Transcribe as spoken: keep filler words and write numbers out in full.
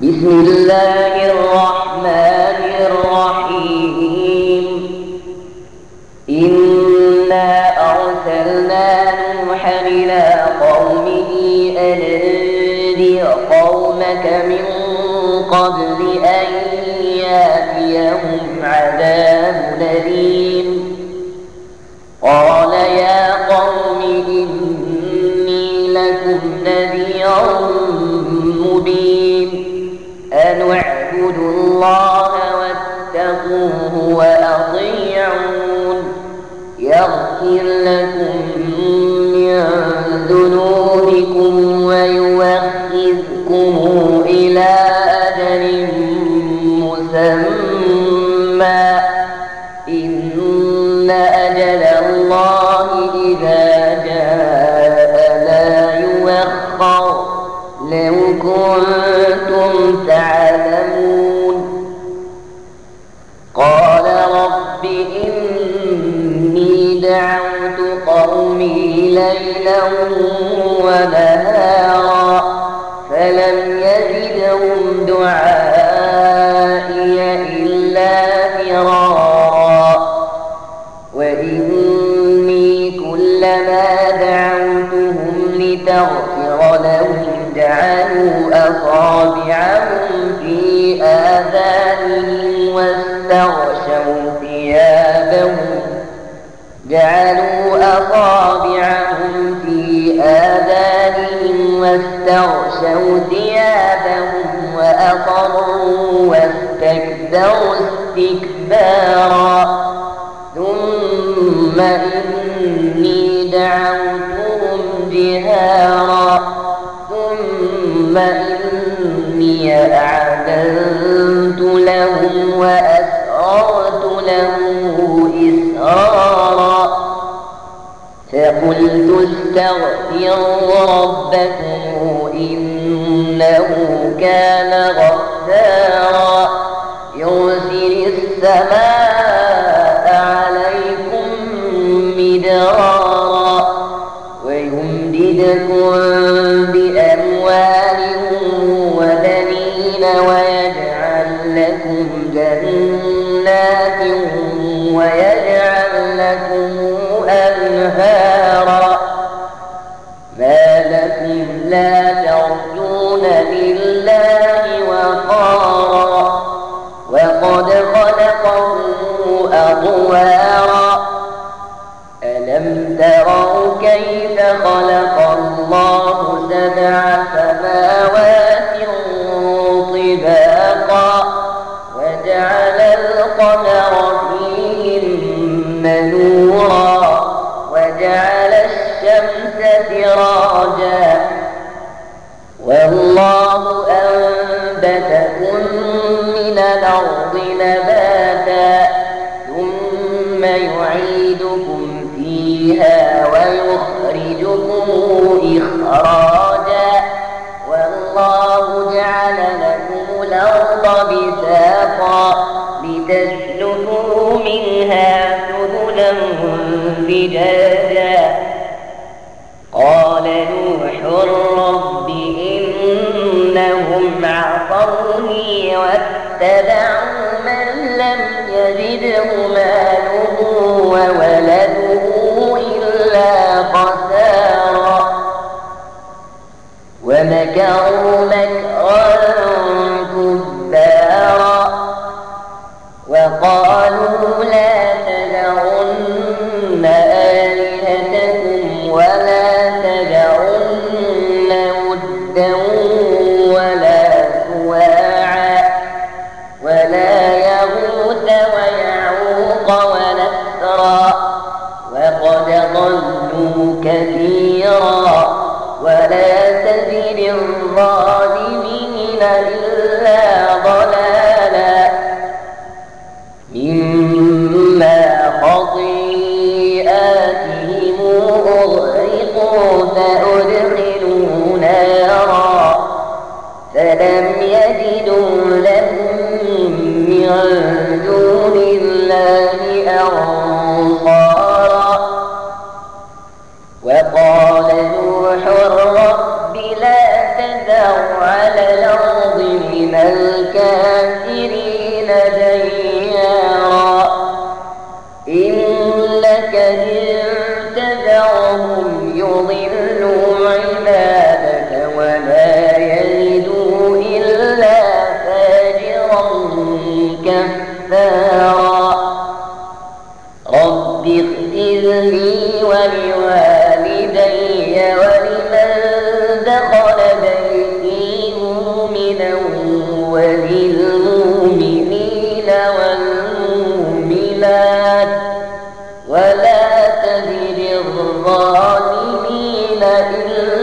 بسم الله الرحمن الرحيم إنا أرسلنا نوحا إلى قومه أن أنذر قومك من قبل أن يأتيهم عذاب أليم قال يا قوم إني لكم نذير مبين أن اعبدوا الله واتقوه وأطيعون يغفر لكم من ذنوبكم ويؤخذكم إلى أجل مسمى إن أجل الله إذا جاء لا يؤخر لو كنتم تعلمون قال رب إني دعوت قومي ليلا ونهارا فلم يزدهم دعائي إلا فرارا وإني كلما دعوتهم لتغفر لهم جعلوا أصابعهم في آذانهم واستغشوا ثيابهم جعلوا أصابعهم في آذانهم واستغشوا ثيابهم وأصروا واستكبروا استكبارا ثم إني دعوتهم جهارا ثم إني أعلنت لهم وأسررت لهم إسرارا فقلت استغفروا ربكم إنه كان غفارا يرسل السماء عليكم مدرارا ويمددكم بأموال وبنين ويجعل لكم جنات ويجعل لكم أنهارا ما لكم لا ترجون لله وقارا وقد خلقه أطوارا ألم تروا كيف خلق الله سبع سماوات طباقا وجعل القمر فيهن نورا وجعل الشمس سراجا والله أنبتكم من الأرض نباتا ثم يعيدكم فيها ويخرجكم إخراجا والله جعل لكم الأرض بساطا لتسلكوا منها سبلا فجاجا قال نوح رب إنهم عصوني واتبعوا من لم يزده ماله وولده إلا خسارا ومكروا مكرا كبارا وقالوا لا تذرن آلهتكم ولا تذرن ودا ولا سواعا ولا يغوث ويعوق ونسرا وقد ضلوا كثيرا ولا تزد الظالمين إلا ضلالا مما خطيئاتهم أغرقوا فأدخلوا نارا فلم يجدوا لهم من دون الله أنصارا وقال نوح رب لا تذر على الأرض من الكافرين ديارا إنك إن تدعهم يضلوا عبادك ولا يلدوا إلا فاجرا كفارا رب اغفر لي ولوالدي ولمن دخل بيتي مؤمنا وللمؤمنين والمؤمنات ولا تزد الظالمين إلا